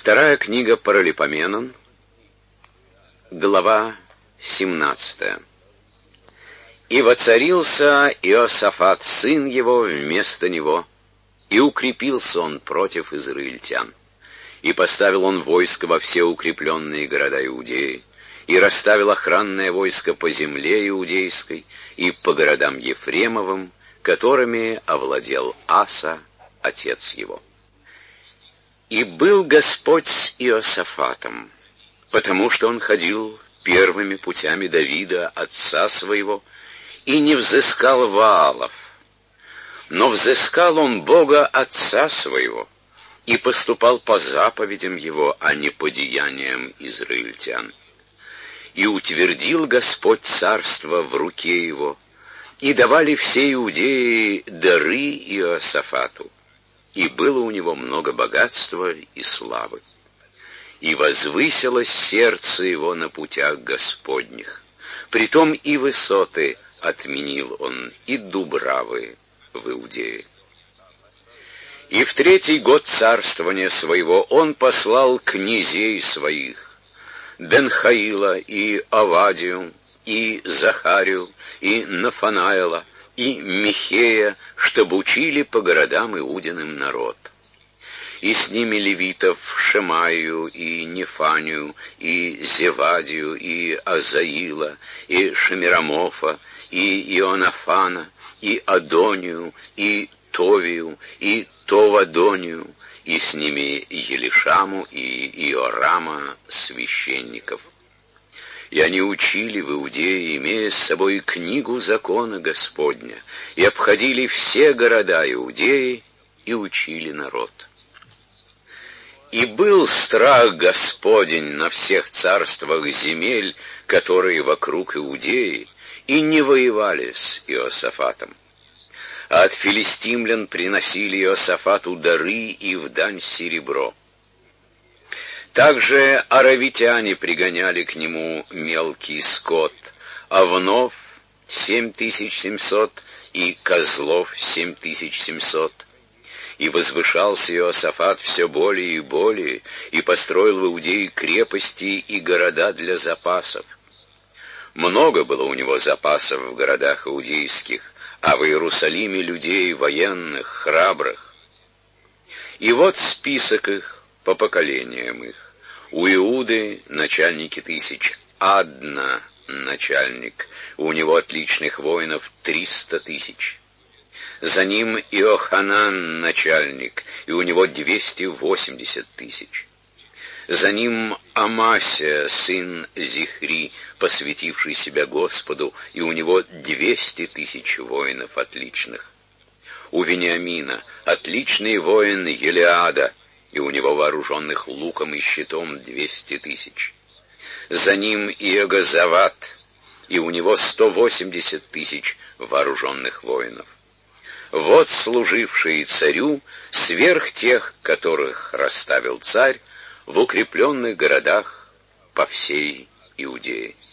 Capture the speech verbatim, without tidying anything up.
Вторая книга Паралипоменон, глава семнадцатая. «И воцарился Иосафат, сын его, вместо него, и укрепился он против израильтян. И поставил он войско во все укрепленные города Иудеи, и расставил охранное войско по земле иудейской и по городам Ефремовым, которыми овладел Аса, отец его. И был Господь с Иосафатом, потому что он ходил первыми путями Давида, отца своего, и не взыскал Ваалов, но взыскал он Бога отца своего, и поступал по заповедям его, а не по деяниям израильтян. И утвердил Господь царство в руке его, и давали все иудеи дары Иосафату, и было у него много богатства и славы. И возвысилось сердце его на путях Господних, притом и высоты отменил он, и дубравы в Иудее. И в третий год царствования своего он послал князей своих, Бенхаила и Авадию, и Захарию, и Нафанаила, и Михея, чтобы учили по городам Иудиным народ. И с ними левитов Шемаию, и Нефанию, и Зевадию, и Азаила, и Шемирамофа, и Ионафана, и Адонию, и Товию, и Товадонию, и с ними Елишаму и Иорама, священников. И они учили в Иудее, имея с собой книгу закона Господня, и обходили все города Иудеи, и учили народ. И был страх Господень на всех царствах земель, которые вокруг Иудеи, и не воевали с Иосафатом. А от филистимлян приносили Иосафату дары и в дань серебро. Также аравитяне пригоняли к нему мелкий скот, овнов семь тысяч семьсот и козлов семь тысяч семьсот. И возвышался Иосафат все более и более, и построил в Иудее крепости и города для запасов. Много было у него запасов в городах иудейских, а в Иерусалиме людей военных, храбрых. И вот список их по поколениям их. У Иуды начальники тысяч, Адна начальник, у него отличных воинов триста тысяч. За ним Иоханан начальник, и у него двести восемьдесят тысяч. За ним Амасия, сын Зихри, посвятивший себя Господу, и у него двести тысяч воинов отличных. У Вениамина отличный воин Елиада, и у него вооруженных луком и щитом двести тысяч. За ним Иегозават, и у него сто восемьдесят тысяч вооруженных воинов. Вот служившие царю сверх тех, которых расставил царь в укрепленных городах по всей Иудее.